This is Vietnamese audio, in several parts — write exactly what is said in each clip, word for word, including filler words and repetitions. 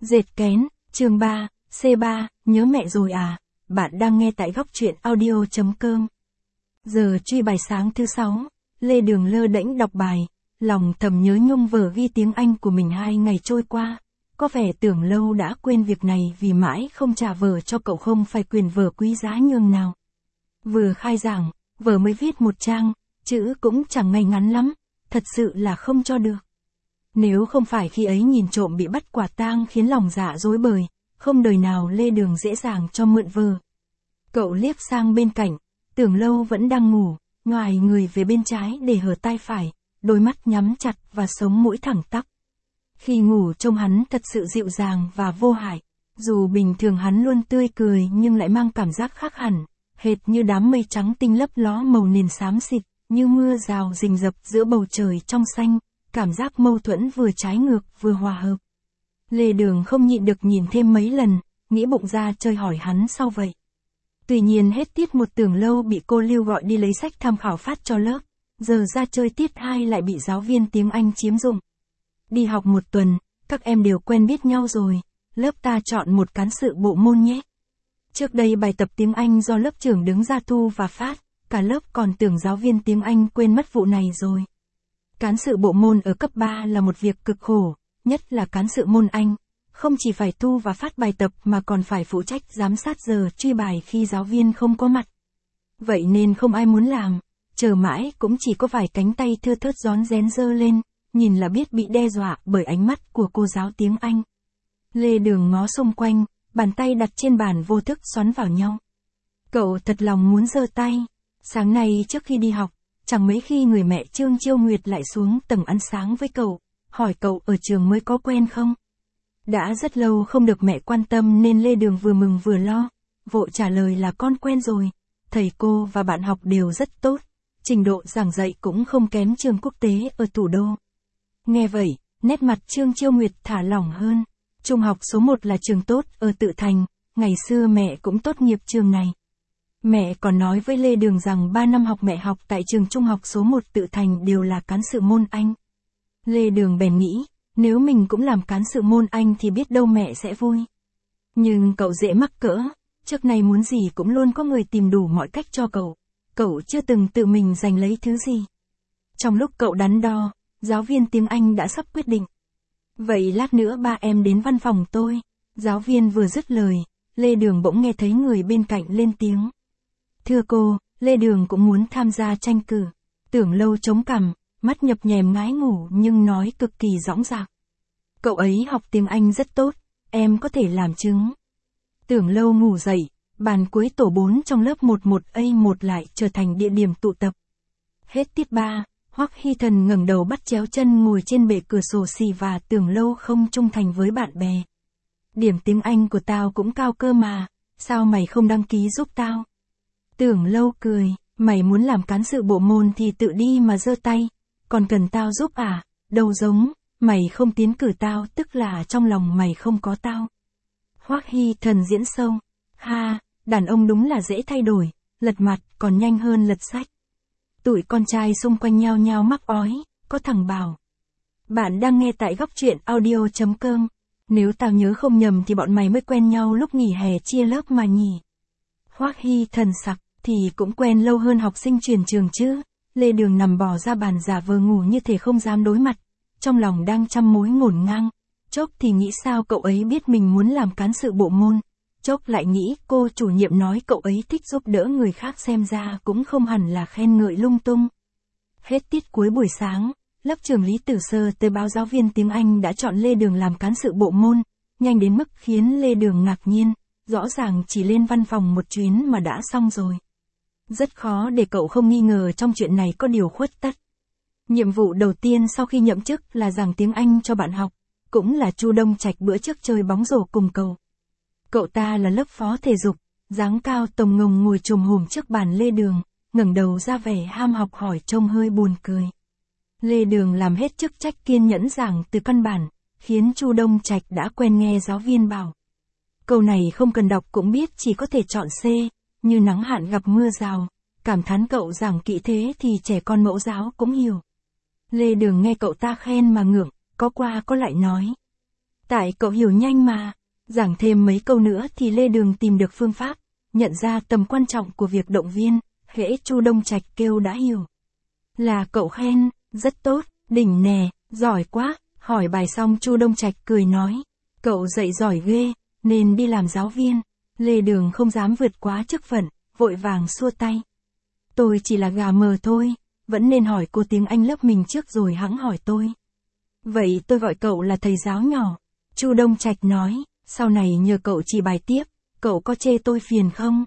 Dệt kén, chương ba, C ba, nhớ mẹ rồi à? Bạn đang nghe tại góc truyện audio chấm com. Giờ truy bài sáng thứ sáu, Lê Đường lơ đễnh đọc bài, lòng thầm nhớ nhung vở ghi tiếng Anh của mình hai ngày trôi qua. Có vẻ tưởng lâu đã quên việc này vì mãi không trả vở cho cậu không phải quyền vở quý giá nhường nào. Vừa khai giảng, vở mới viết một trang, chữ cũng chẳng ngay ngắn lắm, thật sự là không cho được. Nếu không phải khi ấy nhìn trộm bị bắt quả tang khiến lòng dạ rối bời, không đời nào Lê Đường dễ dàng cho mượn vở. Cậu liếc sang bên cạnh, tưởng lâu vẫn đang ngủ, ngoài người về bên trái để hở tai phải, đôi mắt nhắm chặt và sống mũi thẳng tắp. Khi ngủ trông hắn thật sự dịu dàng và vô hại, dù bình thường hắn luôn tươi cười nhưng lại mang cảm giác khác hẳn, hệt như đám mây trắng tinh lấp ló màu nền xám xịt, như mưa rào rình rập giữa bầu trời trong xanh, cảm giác mâu thuẫn vừa trái ngược vừa hòa hợp. Lê Đường không nhịn được nhìn thêm mấy lần, nghĩ bụng ra chơi hỏi hắn sao vậy. Tuy nhiên hết tiết một tưởng lâu bị cô Lưu gọi đi lấy sách tham khảo phát cho lớp, giờ ra chơi tiết hai lại bị giáo viên tiếng Anh chiếm dụng. Đi học một tuần, các em đều quen biết nhau rồi, lớp ta chọn một cán sự bộ môn nhé. Trước đây bài tập tiếng Anh do lớp trưởng đứng ra thu và phát, cả lớp còn tưởng giáo viên tiếng Anh quên mất vụ này rồi. Cán sự bộ môn ở cấp ba là một việc cực khổ, nhất là cán sự môn Anh, không chỉ phải thu và phát bài tập mà còn phải phụ trách giám sát giờ truy bài khi giáo viên không có mặt. Vậy nên không ai muốn làm, chờ mãi cũng chỉ có vài cánh tay thưa thớt rón rén giơ lên, nhìn là biết bị đe dọa bởi ánh mắt của cô giáo tiếng Anh. Lê Đường ngó xung quanh, bàn tay đặt trên bàn vô thức xoắn vào nhau. Cậu thật lòng muốn giơ tay. Sáng nay trước khi đi học, chẳng mấy khi người mẹ Trương Chiêu Nguyệt lại xuống tầng ăn sáng với cậu, hỏi cậu ở trường mới có quen không? Đã rất lâu không được mẹ quan tâm nên Lê Đường vừa mừng vừa lo, vội trả lời là con quen rồi, thầy cô và bạn học đều rất tốt, trình độ giảng dạy cũng không kém trường quốc tế ở thủ đô. Nghe vậy, nét mặt Trương Chiêu Nguyệt thả lỏng hơn, trung học số một là trường tốt ở Tự Thành, ngày xưa mẹ cũng tốt nghiệp trường này. Mẹ còn nói với Lê Đường rằng ba năm học mẹ học tại trường trung học số một Tự Thành đều là cán sự môn Anh. Lê Đường bèn nghĩ, nếu mình cũng làm cán sự môn Anh thì biết đâu mẹ sẽ vui. Nhưng cậu dễ mắc cỡ, trước này muốn gì cũng luôn có người tìm đủ mọi cách cho cậu, cậu chưa từng tự mình giành lấy thứ gì. Trong lúc cậu đắn đo, giáo viên tiếng Anh đã sắp quyết định. Vậy lát nữa ba em đến văn phòng tôi. Giáo viên vừa dứt lời, Lê Đường bỗng nghe thấy người bên cạnh lên tiếng. Thưa cô, Lê Đường cũng muốn tham gia tranh cử. Tưởng lâu chống cằm, mắt nhập nhèm ngái ngủ nhưng nói cực kỳ dõng dạc. Cậu ấy học tiếng Anh rất tốt, em có thể làm chứng. Tưởng lâu ngủ dậy, bàn cuối tổ bốn trong lớp một một A một lại trở thành địa điểm tụ tập. Hết tiết ba, Hoắc Hy Thần ngẩng đầu bắt chéo chân ngồi trên bệ cửa sổ xì và tưởng lâu không trung thành với bạn bè. Điểm tiếng Anh của tao cũng cao cơ mà, sao mày không đăng ký giúp tao? Tưởng lâu cười, mày muốn làm cán sự bộ môn thì tự đi mà giơ tay, còn cần tao giúp à? Đâu giống, mày không tiến cử tao tức là trong lòng mày không có tao. Hoắc Hy Thần diễn sâu, ha, đàn ông đúng là dễ thay đổi, lật mặt còn nhanh hơn lật sách. Tụi con trai xung quanh nhao nhao mắc ói, có thằng bảo. Bạn đang nghe tại góc truyện audio chấm com. Nếu tao nhớ không nhầm thì bọn mày mới quen nhau lúc nghỉ hè chia lớp mà nhỉ. Hoắc Hy Thần sặc, thì cũng quen lâu hơn học sinh chuyển trường chứ. Lê Đường nằm bò ra bàn giả vờ ngủ như thể không dám đối mặt, trong lòng đang trăm mối ngổn ngang. Chốc thì nghĩ sao cậu ấy biết mình muốn làm cán sự bộ môn, chốc lại nghĩ cô chủ nhiệm nói cậu ấy thích giúp đỡ người khác xem ra cũng không hẳn là khen ngợi lung tung. Hết tiết cuối buổi sáng, lớp trưởng Lý Tử Sơ tới báo giáo viên tiếng Anh đã chọn Lê Đường làm cán sự bộ môn, nhanh đến mức khiến Lê Đường ngạc nhiên, rõ ràng chỉ lên văn phòng một chuyến mà đã xong rồi. Rất khó để cậu không nghi ngờ trong chuyện này có điều khuất tất. Nhiệm vụ đầu tiên sau khi nhậm chức là giảng tiếng Anh cho bạn học, cũng là Chu Đông Trạch bữa trước chơi bóng rổ cùng cậu. Cậu ta là lớp phó thể dục, dáng cao tồng ngồng ngồi chồm hổm trước bàn Lê Đường, ngẩng đầu ra vẻ ham học hỏi trông hơi buồn cười. Lê Đường làm hết chức trách kiên nhẫn giảng từ căn bản, khiến Chu Đông Trạch đã quen nghe giáo viên bảo. Câu này không cần đọc cũng biết chỉ có thể chọn C, như nắng hạn gặp mưa rào, cảm thán cậu giảng kỹ thế thì trẻ con mẫu giáo cũng hiểu. Lê Đường nghe cậu ta khen mà ngượng, có qua có lại nói. Tại cậu hiểu nhanh mà. Giảng thêm mấy câu nữa thì Lê Đường tìm được phương pháp, nhận ra tầm quan trọng của việc động viên, hễ Chu Đông Trạch kêu đã hiểu. Là cậu khen, rất tốt, đỉnh nè, giỏi quá, hỏi bài xong Chu Đông Trạch cười nói, cậu dạy giỏi ghê, nên đi làm giáo viên. Lê Đường không dám vượt quá chức phận, vội vàng xua tay. Tôi chỉ là gà mờ thôi, vẫn nên hỏi cô tiếng Anh lớp mình trước rồi hẵng hỏi tôi. Vậy tôi gọi cậu là thầy giáo nhỏ. Chu Đông Trạch nói, sau này nhờ cậu chỉ bài tiếp, cậu có chê tôi phiền không?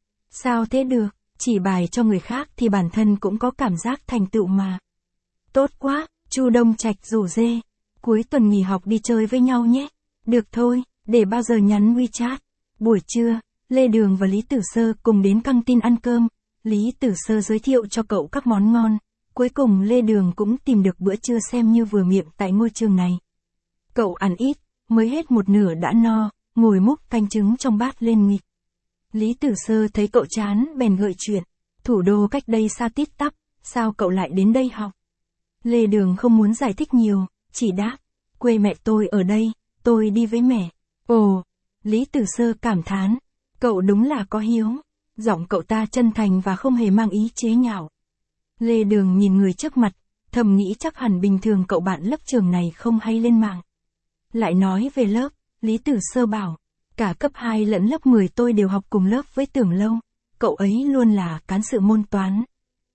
Sao thế được, chỉ bài cho người khác thì bản thân cũng có cảm giác thành tựu mà. Tốt quá, Chu Đông Trạch rủ rê, cuối tuần nghỉ học đi chơi với nhau nhé. Được thôi, để bao giờ nhắn WeChat. Buổi trưa, Lê Đường và Lý Tử Sơ cùng đến căng tin ăn cơm. Lý Tử Sơ giới thiệu cho cậu các món ngon. Cuối cùng Lê Đường cũng tìm được bữa trưa xem như vừa miệng tại ngôi trường này. Cậu ăn ít, mới hết một nửa đã no, ngồi múc canh trứng trong bát lên nghịch. Lý Tử Sơ thấy cậu chán bèn gợi chuyện. Thủ đô cách đây xa tít tắp, sao cậu lại đến đây học? Lê Đường không muốn giải thích nhiều, chỉ đáp. Quê mẹ tôi ở đây, tôi đi với mẹ. Ồ, Lý Tử Sơ cảm thán. Cậu đúng là có hiếu. Giọng cậu ta chân thành và không hề mang ý chế nhạo. Lê Đường nhìn người trước mặt, thầm nghĩ chắc hẳn bình thường cậu bạn lớp trường này không hay lên mạng. Lại nói về lớp, Lý Tử Sơ bảo, cả cấp hai lẫn lớp mười tôi đều học cùng lớp với Tưởng Lâu, cậu ấy luôn là cán sự môn toán.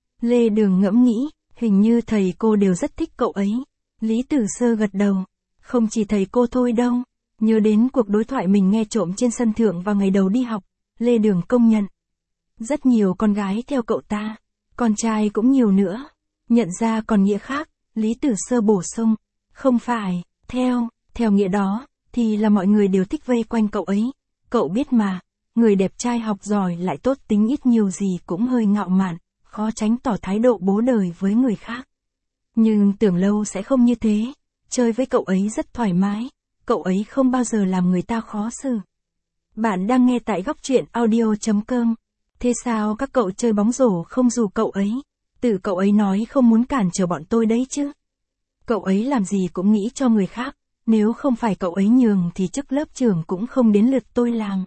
Lê Đường ngẫm nghĩ, hình như thầy cô đều rất thích cậu ấy. Lý Tử Sơ gật đầu, không chỉ thầy cô thôi đâu, nhớ đến cuộc đối thoại mình nghe trộm trên sân thượng vào ngày đầu đi học, Lê Đường công nhận. Rất nhiều con gái theo cậu ta, con trai cũng nhiều nữa. Nhận ra còn nghĩa khác, Lý Tử Sơ bổ sung, không phải, theo, theo nghĩa đó, thì là mọi người đều thích vây quanh cậu ấy. Cậu biết mà, người đẹp trai học giỏi lại tốt tính ít nhiều gì cũng hơi ngạo mạn, khó tránh tỏ thái độ bố đời với người khác. Nhưng Tưởng Lâu sẽ không như thế, chơi với cậu ấy rất thoải mái, cậu ấy không bao giờ làm người ta khó xử. Bạn đang nghe tại góc truyện audio chấm com. Thế sao các cậu chơi bóng rổ không rủ cậu ấy? Tự cậu ấy nói không muốn cản trở bọn tôi đấy chứ. Cậu ấy làm gì cũng nghĩ cho người khác, nếu không phải cậu ấy nhường thì chức lớp trưởng cũng không đến lượt tôi làm.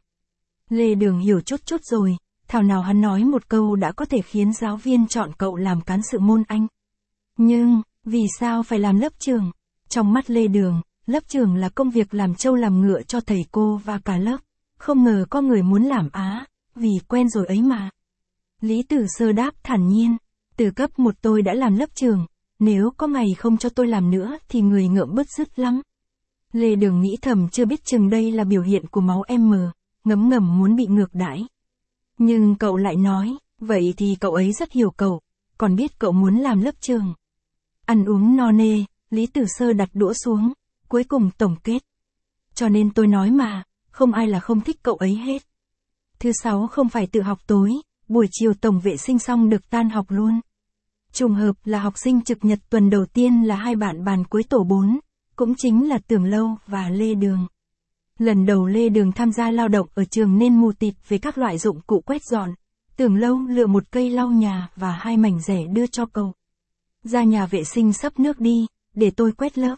Lê Đường hiểu chút chút rồi, thảo nào hắn nói một câu đã có thể khiến giáo viên chọn cậu làm cán sự môn Anh. Nhưng, vì sao phải làm lớp trưởng? Trong mắt Lê Đường, lớp trưởng là công việc làm trâu làm ngựa cho thầy cô và cả lớp. Không ngờ có người muốn làm á, vì quen rồi ấy mà. Lý Tử Sơ đáp thản nhiên, từ cấp một tôi đã làm lớp trưởng, nếu có ngày không cho tôi làm nữa thì người ngợm bứt rứt lắm. Lê Đường nghĩ thầm chưa biết chừng đây là biểu hiện của máu em mờ, ngấm ngầm muốn bị ngược đãi. Nhưng cậu lại nói, vậy thì cậu ấy rất hiểu cậu, còn biết cậu muốn làm lớp trưởng. Ăn uống no nê, Lý Tử Sơ đặt đũa xuống, cuối cùng tổng kết. Cho nên tôi nói mà, không ai là không thích cậu ấy hết. Thứ sáu không phải tự học tối, buổi chiều tổng vệ sinh xong được tan học luôn. Trùng hợp là học sinh trực nhật tuần đầu tiên là hai bạn bàn cuối tổ bốn, cũng chính là Tưởng Lâu và Lê Đường. Lần đầu Lê Đường tham gia lao động ở trường nên mù tịt về các loại dụng cụ quét dọn. Tưởng Lâu lựa một cây lau nhà và hai mảnh rẻ đưa cho cậu. Ra nhà vệ sinh xấp nước đi, để tôi quét lớp.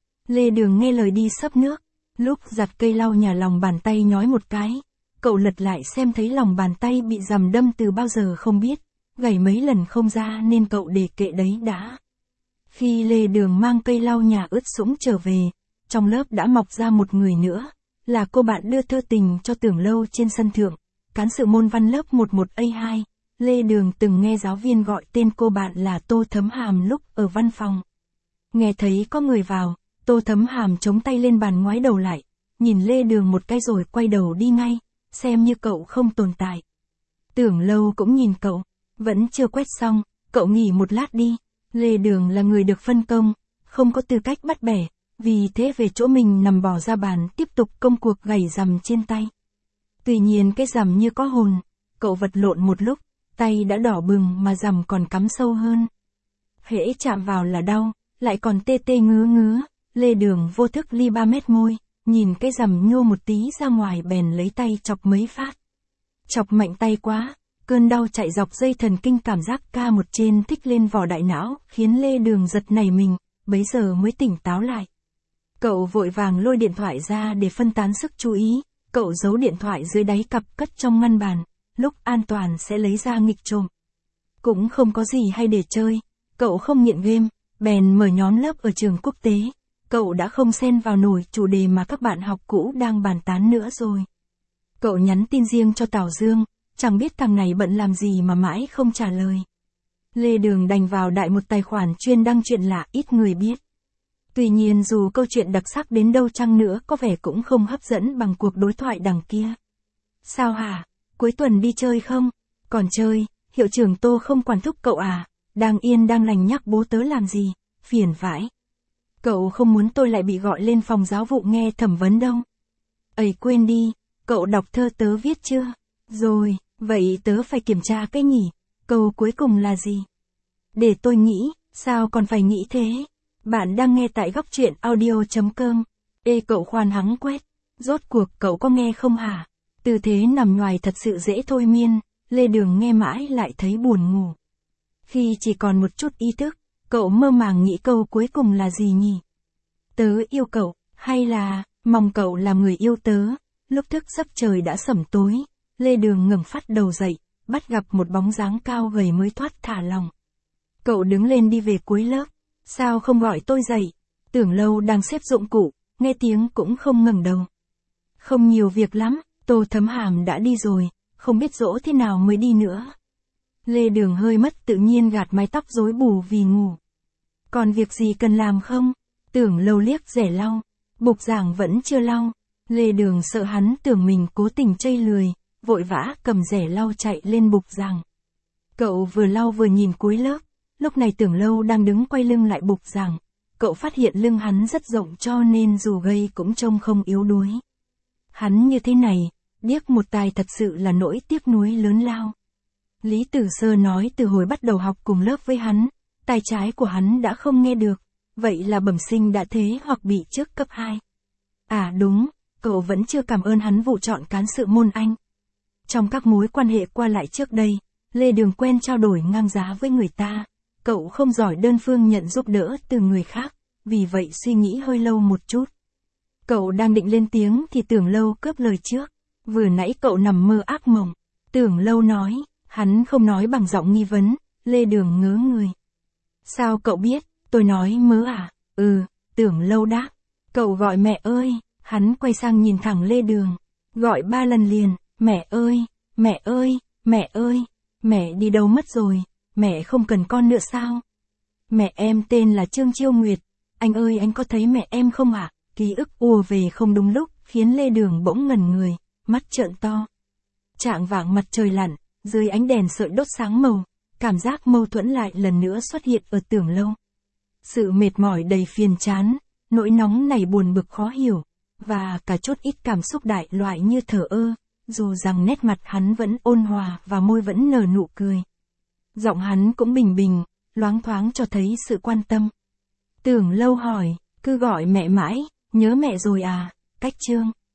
Lê Đường nghe lời đi xấp nước, lúc giặt cây lau nhà lòng bàn tay nhói một cái. Cậu lật lại xem thấy lòng bàn tay bị rằm đâm từ bao giờ không biết, gảy mấy lần không ra nên cậu để kệ đấy đã. Khi Lê Đường mang cây lau nhà ướt sũng trở về, trong lớp đã mọc ra một người nữa, là cô bạn đưa thơ tình cho Tưởng Lâu trên sân thượng, cán sự môn văn lớp mười một A hai. Lê Đường từng nghe giáo viên gọi tên cô bạn là Tô Thấm Hàm lúc ở văn phòng. Nghe thấy có người vào, Tô Thấm Hàm chống tay lên bàn ngoái đầu lại, nhìn Lê Đường một cái rồi quay đầu đi ngay, xem như cậu không tồn tại. Tưởng Lâu cũng nhìn cậu, vẫn chưa quét xong, cậu nghỉ một lát đi. Lê Đường là người được phân công, không có tư cách bắt bẻ, vì thế về chỗ mình nằm bò ra bàn tiếp tục công cuộc gảy rằm trên tay. Tuy nhiên cái rằm như có hồn, cậu vật lộn một lúc, tay đã đỏ bừng mà rằm còn cắm sâu hơn. Hễ chạm vào là đau, lại còn tê tê ngứa ngứa. Lê Đường vô thức li ba mét môi, nhìn cái rằm nhô một tí ra ngoài bèn lấy tay chọc mấy phát. Chọc mạnh tay quá, cơn đau chạy dọc dây thần kinh, cảm giác ca một trên thích lên vỏ đại não, khiến Lê Đường giật nảy mình, bấy giờ mới tỉnh táo lại. Cậu vội vàng lôi điện thoại ra để phân tán sức chú ý, cậu giấu điện thoại dưới đáy cặp cất trong ngăn bàn, lúc an toàn sẽ lấy ra nghịch trộm. Cũng không có gì hay để chơi, cậu không nghiện game, bèn mở nhóm lớp ở trường quốc tế. Cậu đã không xen vào nổi chủ đề mà các bạn học cũ đang bàn tán nữa rồi. Cậu nhắn tin riêng cho Tào Dương, chẳng biết thằng này bận làm gì mà mãi không trả lời. Lê Đường đành vào đại một tài khoản chuyên đăng chuyện lạ ít người biết. Tuy nhiên dù câu chuyện đặc sắc đến đâu chăng nữa có vẻ cũng không hấp dẫn bằng cuộc đối thoại đằng kia. Sao hả? Cuối tuần đi chơi không? Còn chơi, hiệu trưởng Tô không quản thúc cậu à? Đang yên đang lành nhắc bố tớ làm gì? Phiền vãi. Cậu không muốn tôi lại bị gọi lên phòng giáo vụ nghe thẩm vấn đâu. Ây quên đi, cậu đọc thơ tớ viết chưa? Rồi, vậy tớ phải kiểm tra cái nhỉ? Câu cuối cùng là gì? Để tôi nghĩ, sao còn phải nghĩ thế? Bạn đang nghe tại góc truyện audio chấm com. Ê cậu khoan hắng quét. Rốt cuộc cậu có nghe không hả? Tư thế nằm nhoài thật sự dễ thôi miên, Lê Đường nghe mãi lại thấy buồn ngủ. Khi chỉ còn một chút ý thức, cậu mơ màng nghĩ câu cuối cùng là gì nhỉ? Tớ yêu cậu, hay là, mong cậu làm người yêu tớ. Lúc thức giấc trời đã sẩm tối, Lê Đường ngẩng phát đầu dậy, bắt gặp một bóng dáng cao gầy mới thoát thả lòng. Cậu đứng lên đi về cuối lớp. Sao không gọi tôi dậy? Tưởng Lâu đang xếp dụng cụ, nghe tiếng cũng không ngẩng đầu. Không nhiều việc lắm, Tô Thấm Hàm đã đi rồi, không biết dỗ thế nào mới đi nữa. Lê Đường hơi mất tự nhiên gạt mái tóc rối bù vì ngủ. Còn việc gì cần làm không? Tưởng Lâu liếc rẻ lau, bục giảng vẫn chưa lau. Lê Đường sợ hắn tưởng mình cố tình chây lười, vội vã cầm rẻ lau chạy lên bục giảng. Cậu vừa lau vừa nhìn cuối lớp, lúc này Tưởng Lâu đang đứng quay lưng lại bục giảng. Cậu phát hiện lưng hắn rất rộng cho nên dù gầy cũng trông không yếu đuối. Hắn như thế này, điếc một tai thật sự là nỗi tiếc nuối lớn lao. Lý Tử Sơ nói từ hồi bắt đầu học cùng lớp với hắn, tai trái của hắn đã không nghe được, vậy là bẩm sinh đã thế hoặc bị trước cấp hai. À đúng, cậu vẫn chưa cảm ơn hắn vụ chọn cán sự môn Anh. Trong các mối quan hệ qua lại trước đây, Lê Đường quen trao đổi ngang giá với người ta, cậu không giỏi đơn phương nhận giúp đỡ từ người khác, vì vậy suy nghĩ hơi lâu một chút. Cậu đang định lên tiếng thì Tưởng Lâu cướp lời trước, vừa nãy cậu nằm mơ ác mộng. Tưởng Lâu nói, hắn không nói bằng giọng nghi vấn, Lê Đường ngớ người. Sao cậu biết, tôi nói mớ à? Ừ, Tưởng Lâu đáp. Cậu gọi mẹ ơi, hắn quay sang nhìn thẳng Lê Đường, gọi ba lần liền, mẹ ơi, mẹ ơi, mẹ ơi, mẹ đi đâu mất rồi, mẹ không cần con nữa sao? Mẹ em tên là Trương Chiêu Nguyệt, anh ơi anh có thấy mẹ em không ạ? À? Ký ức ùa về không đúng lúc, khiến Lê Đường bỗng ngẩn người, mắt trợn to. Chạng vạng mặt trời lặn, dưới ánh đèn sợi đốt sáng màu, cảm giác mâu thuẫn lại lần nữa xuất hiện ở Tưởng Lâu. Sự mệt mỏi đầy phiền chán, nỗi nóng này buồn bực khó hiểu, và cả chút ít cảm xúc đại loại như thờ ơ, dù rằng nét mặt hắn vẫn ôn hòa và môi vẫn nở nụ cười. Giọng hắn cũng bình bình, loáng thoáng cho thấy sự quan tâm. Tưởng Lâu hỏi, cứ gọi mẹ mãi, nhớ mẹ rồi à? Cách Trương.